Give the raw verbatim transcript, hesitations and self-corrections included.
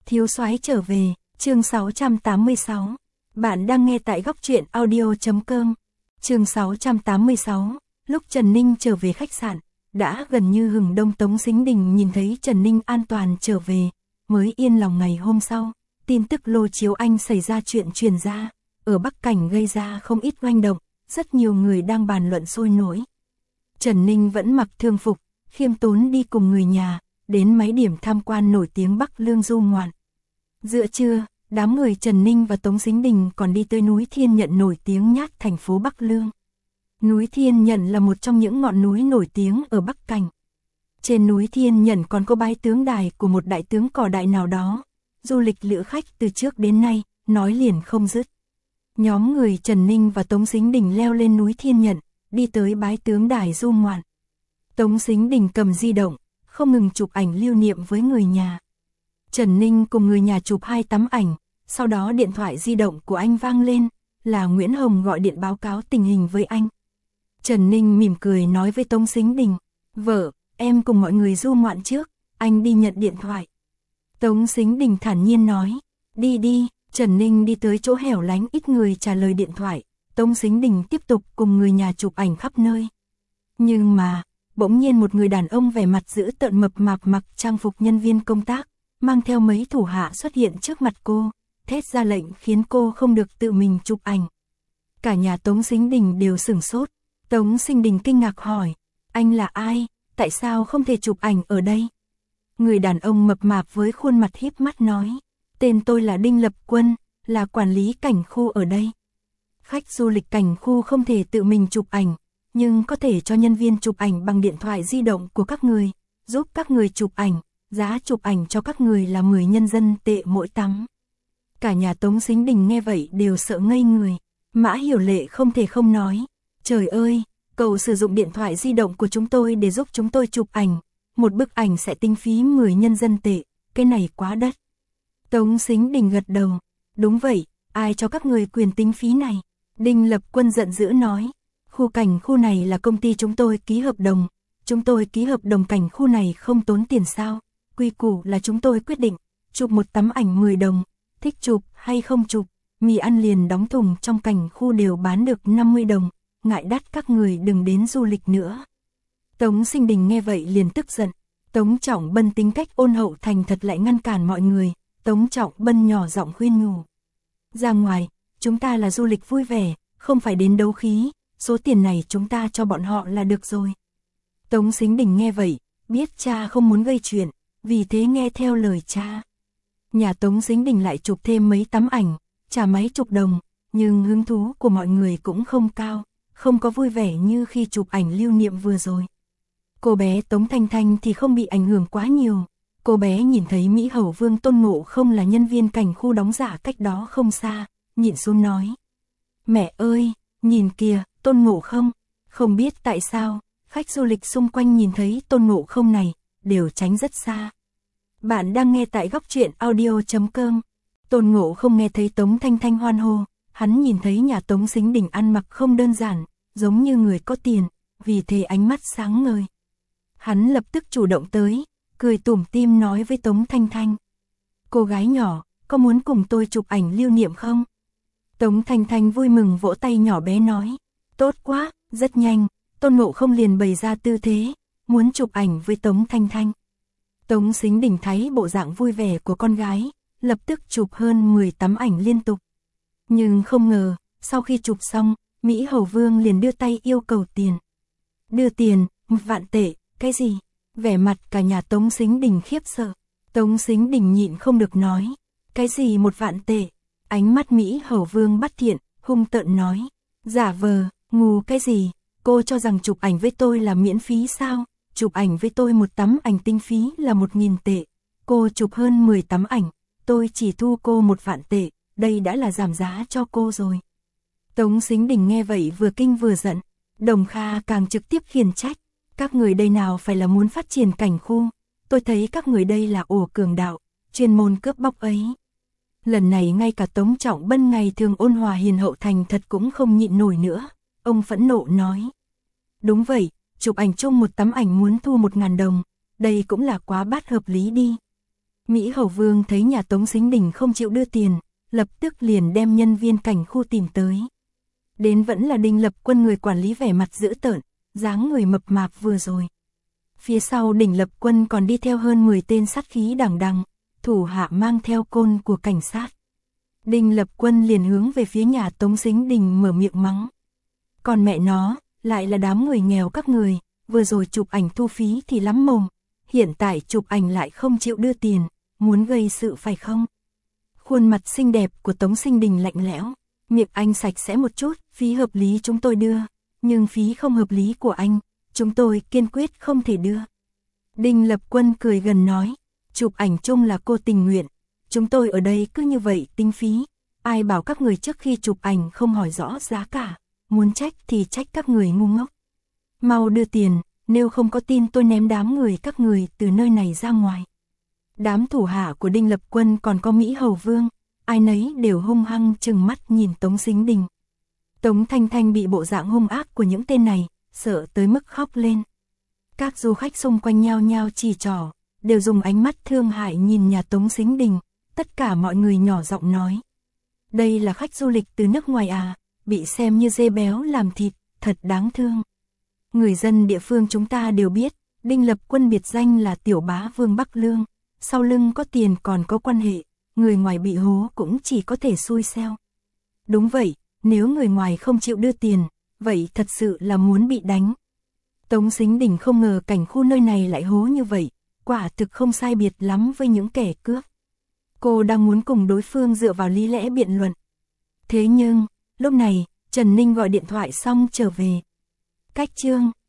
Thiếu soái trở về, chương sáu trăm tám mươi sáu. Bạn đang nghe tại góc truyện audio chấm com. Chương sáu trăm tám mươi sáu, lúc Trần Ninh trở về khách sạn, đã gần như hừng đông. Tống Sính Đình nhìn thấy Trần Ninh an toàn trở về, mới yên lòng. Ngày hôm sau, tin tức Lô Chiếu Anh xảy ra chuyện truyền ra, ở Bắc Cảnh gây ra không ít oanh động, rất nhiều người đang bàn luận sôi nổi. Trần Ninh vẫn mặc thường phục, khiêm tốn đi cùng người nhà, đến mấy điểm tham quan nổi tiếng Bắc Lương du ngoạn. Giữa trưa, đám người Trần Ninh và Tống Sính Đình còn đi tới núi Thiên Nhận nổi tiếng nhất thành phố Bắc Lương. Núi Thiên Nhận là một trong những ngọn núi nổi tiếng ở Bắc Cảnh. Trên núi Thiên Nhận còn có bái tướng đài của một đại tướng cỏ đại nào đó. Du lịch lữ khách từ trước đến nay, nói liền không dứt. Nhóm người Trần Ninh và Tống Sính Đình leo lên núi Thiên Nhận, đi tới bái tướng đài du ngoạn. Tống Sính Đình cầm di động, không ngừng chụp ảnh lưu niệm với người nhà. Trần Ninh cùng người nhà chụp hai tấm ảnh, sau đó điện thoại di động của anh vang lên, là Nguyễn Hồng gọi điện báo cáo tình hình với anh. Trần Ninh mỉm cười nói với Tống Sính Đình, vợ, em cùng mọi người du ngoạn trước, anh đi nhận điện thoại. Tống Sính Đình thản nhiên nói, đi đi. Trần Ninh đi tới chỗ hẻo lánh ít người trả lời điện thoại, Tống Sính Đình tiếp tục cùng người nhà chụp ảnh khắp nơi. Nhưng mà, bỗng nhiên một người đàn ông vẻ mặt dữ tợn mập mạp mặc trang phục nhân viên công tác, mang theo mấy thủ hạ xuất hiện trước mặt cô, thét ra lệnh khiến cô không được tự mình chụp ảnh. Cả nhà Tống Sính Đình đều sửng sốt. Tống Sính Đình kinh ngạc hỏi, anh là ai, tại sao không thể chụp ảnh ở đây? Người đàn ông mập mạp với khuôn mặt híp mắt nói, tên tôi là Đinh Lập Quân, là quản lý cảnh khu ở đây. Khách du lịch cảnh khu không thể tự mình chụp ảnh, nhưng có thể cho nhân viên chụp ảnh bằng điện thoại di động của các người, giúp các người chụp ảnh, giá chụp ảnh cho các người là mười nhân dân tệ mỗi tấm. Cả nhà Tống Sính Đình nghe vậy đều sợ ngây người. Mã Hiểu Lệ không thể không nói, trời ơi, cậu sử dụng điện thoại di động của chúng tôi để giúp chúng tôi chụp ảnh, một bức ảnh sẽ tính phí mười nhân dân tệ, cái này quá đắt. Tống Sính Đình gật đầu, đúng vậy, ai cho các người quyền tính phí này? Đinh Lập Quân giận dữ nói, khu cảnh khu này là công ty chúng tôi ký hợp đồng, chúng tôi ký hợp đồng cảnh khu này không tốn tiền sao, quy củ là chúng tôi quyết định, chụp một tấm ảnh mười đồng, thích chụp hay không chụp, mì ăn liền đóng thùng trong cảnh khu đều bán được năm mươi đồng, ngại đắt các người đừng đến du lịch nữa. Tống Sính Đình nghe vậy liền tức giận, Tống Trọng Bân tính cách ôn hậu thành thật lại ngăn cản mọi người. Tống Trọng Bân nhỏ giọng khuyên nhủ, ra ngoài, chúng ta là du lịch vui vẻ, không phải đến đấu khí, số tiền này chúng ta cho bọn họ là được rồi. Tống Sính Đình nghe vậy, biết cha không muốn gây chuyện, vì thế nghe theo lời cha. Nhà Tống Sính Đình lại chụp thêm mấy tấm ảnh, trả mấy chục đồng, nhưng hứng thú của mọi người cũng không cao, không có vui vẻ như khi chụp ảnh lưu niệm vừa rồi. Cô bé Tống Thanh Thanh thì không bị ảnh hưởng quá nhiều. Cô bé nhìn thấy Mỹ Hầu Vương Tôn Ngộ Không là nhân viên cảnh khu đóng giả cách đó không xa, nhịn xuống nói, mẹ ơi, nhìn kìa, Tôn Ngộ Không. Không biết tại sao, khách du lịch xung quanh nhìn thấy Tôn Ngộ Không này, đều tránh rất xa. Bạn đang nghe tại góc truyện audio chấm com. Tôn Ngộ Không nghe thấy Tống Thanh Thanh hoan hô, hắn nhìn thấy nhà Tống Sính Đình ăn mặc không đơn giản, giống như người có tiền, vì thế ánh mắt sáng ngời. Hắn lập tức chủ động tới, cười tủm tỉm nói với Tống Thanh Thanh, cô gái nhỏ, có muốn cùng tôi chụp ảnh lưu niệm không? Tống Thanh Thanh vui mừng vỗ tay nhỏ bé nói, tốt quá. Rất nhanh, Tôn Ngộ Không liền bày ra tư thế, muốn chụp ảnh với Tống Thanh Thanh. Tống Sính Đình thấy bộ dạng vui vẻ của con gái, lập tức chụp hơn mười tấm ảnh liên tục. Nhưng không ngờ, sau khi chụp xong, Mỹ Hầu Vương liền đưa tay yêu cầu tiền. Đưa tiền, một vạn tệ, cái gì? Vẻ mặt cả nhà Tống Sính Đình khiếp sợ. Tống Sính Đình nhịn không được nói, cái gì một vạn tệ? Ánh mắt Mỹ Hầu Vương bắt thiện, hung tợn nói, giả vờ, ngu cái gì? Cô cho rằng chụp ảnh với tôi là miễn phí sao? Chụp ảnh với tôi một tấm ảnh tinh phí là một nghìn tệ. Cô chụp hơn mười tấm ảnh, tôi chỉ thu cô một vạn tệ, đây đã là giảm giá cho cô rồi. Tống Sính Đình nghe vậy vừa kinh vừa giận, Đồng Kha càng trực tiếp khiển trách, các người đây nào phải là muốn phát triển cảnh khu, tôi thấy các người đây là ổ cường đạo, chuyên môn cướp bóc ấy. Lần này ngay cả Tống Trọng Bân ngày thường ôn hòa hiền hậu thành thật cũng không nhịn nổi nữa, ông phẫn nộ nói. Đúng vậy, chụp ảnh chung một tấm ảnh muốn thu một ngàn đồng, đây cũng là quá bát hợp lý đi. Mỹ Hầu Vương thấy nhà Tống Sính Đình không chịu đưa tiền, lập tức liền đem nhân viên cảnh khu tìm tới. Đến vẫn là Đinh Lập Quân người quản lý vẻ mặt dữ tợn, dáng người mập mạp vừa rồi. Phía sau Đinh Lập Quân còn đi theo hơn mười tên sát khí đằng đằng, thủ hạ mang theo côn của cảnh sát. Đinh Lập Quân liền hướng về phía nhà Tống Sính Đình mở miệng mắng. Còn mẹ nó, lại là đám người nghèo các người, vừa rồi chụp ảnh thu phí thì lắm mồm, hiện tại chụp ảnh lại không chịu đưa tiền, muốn gây sự phải không? Khuôn mặt xinh đẹp của Tống Sính Đình lạnh lẽo, miệng anh sạch sẽ một chút, phí hợp lý chúng tôi đưa, nhưng phí không hợp lý của anh, chúng tôi kiên quyết không thể đưa. Đinh Lập Quân cười gần nói, chụp ảnh chung là cô tình nguyện, chúng tôi ở đây cứ như vậy tính phí, ai bảo các người trước khi chụp ảnh không hỏi rõ giá cả, muốn trách thì trách các người ngu ngốc. Mau đưa tiền, nếu không có tin tôi ném đám người các người từ nơi này ra ngoài. Đám thủ hạ của Đinh Lập Quân còn có Mỹ Hầu Vương, ai nấy đều hung hăng trừng mắt nhìn Tống Sính Đình. Tống Thanh Thanh bị bộ dạng hung ác của những tên này, sợ tới mức khóc lên. Các du khách xung quanh nhao nhao chỉ trỏ, đều dùng ánh mắt thương hại nhìn nhà Tống Sính Đình, tất cả mọi người nhỏ giọng nói. Đây là khách du lịch từ nước ngoài à, bị xem như dê béo làm thịt, thật đáng thương. Người dân địa phương chúng ta đều biết, Đinh Lập Quân biệt danh là Tiểu Bá Vương Bắc Lương, sau lưng có tiền còn có quan hệ, người ngoài bị hố cũng chỉ có thể xui xeo. Đúng vậy, nếu người ngoài không chịu đưa tiền, vậy thật sự là muốn bị đánh. Tống Sính Đình không ngờ cảnh khu nơi này lại hố như vậy, quả thực không sai biệt lắm với những kẻ cướp. Cô đang muốn cùng đối phương dựa vào lý lẽ biện luận. Thế nhưng, lúc này, Trần Ninh gọi điện thoại xong trở về. Cách chương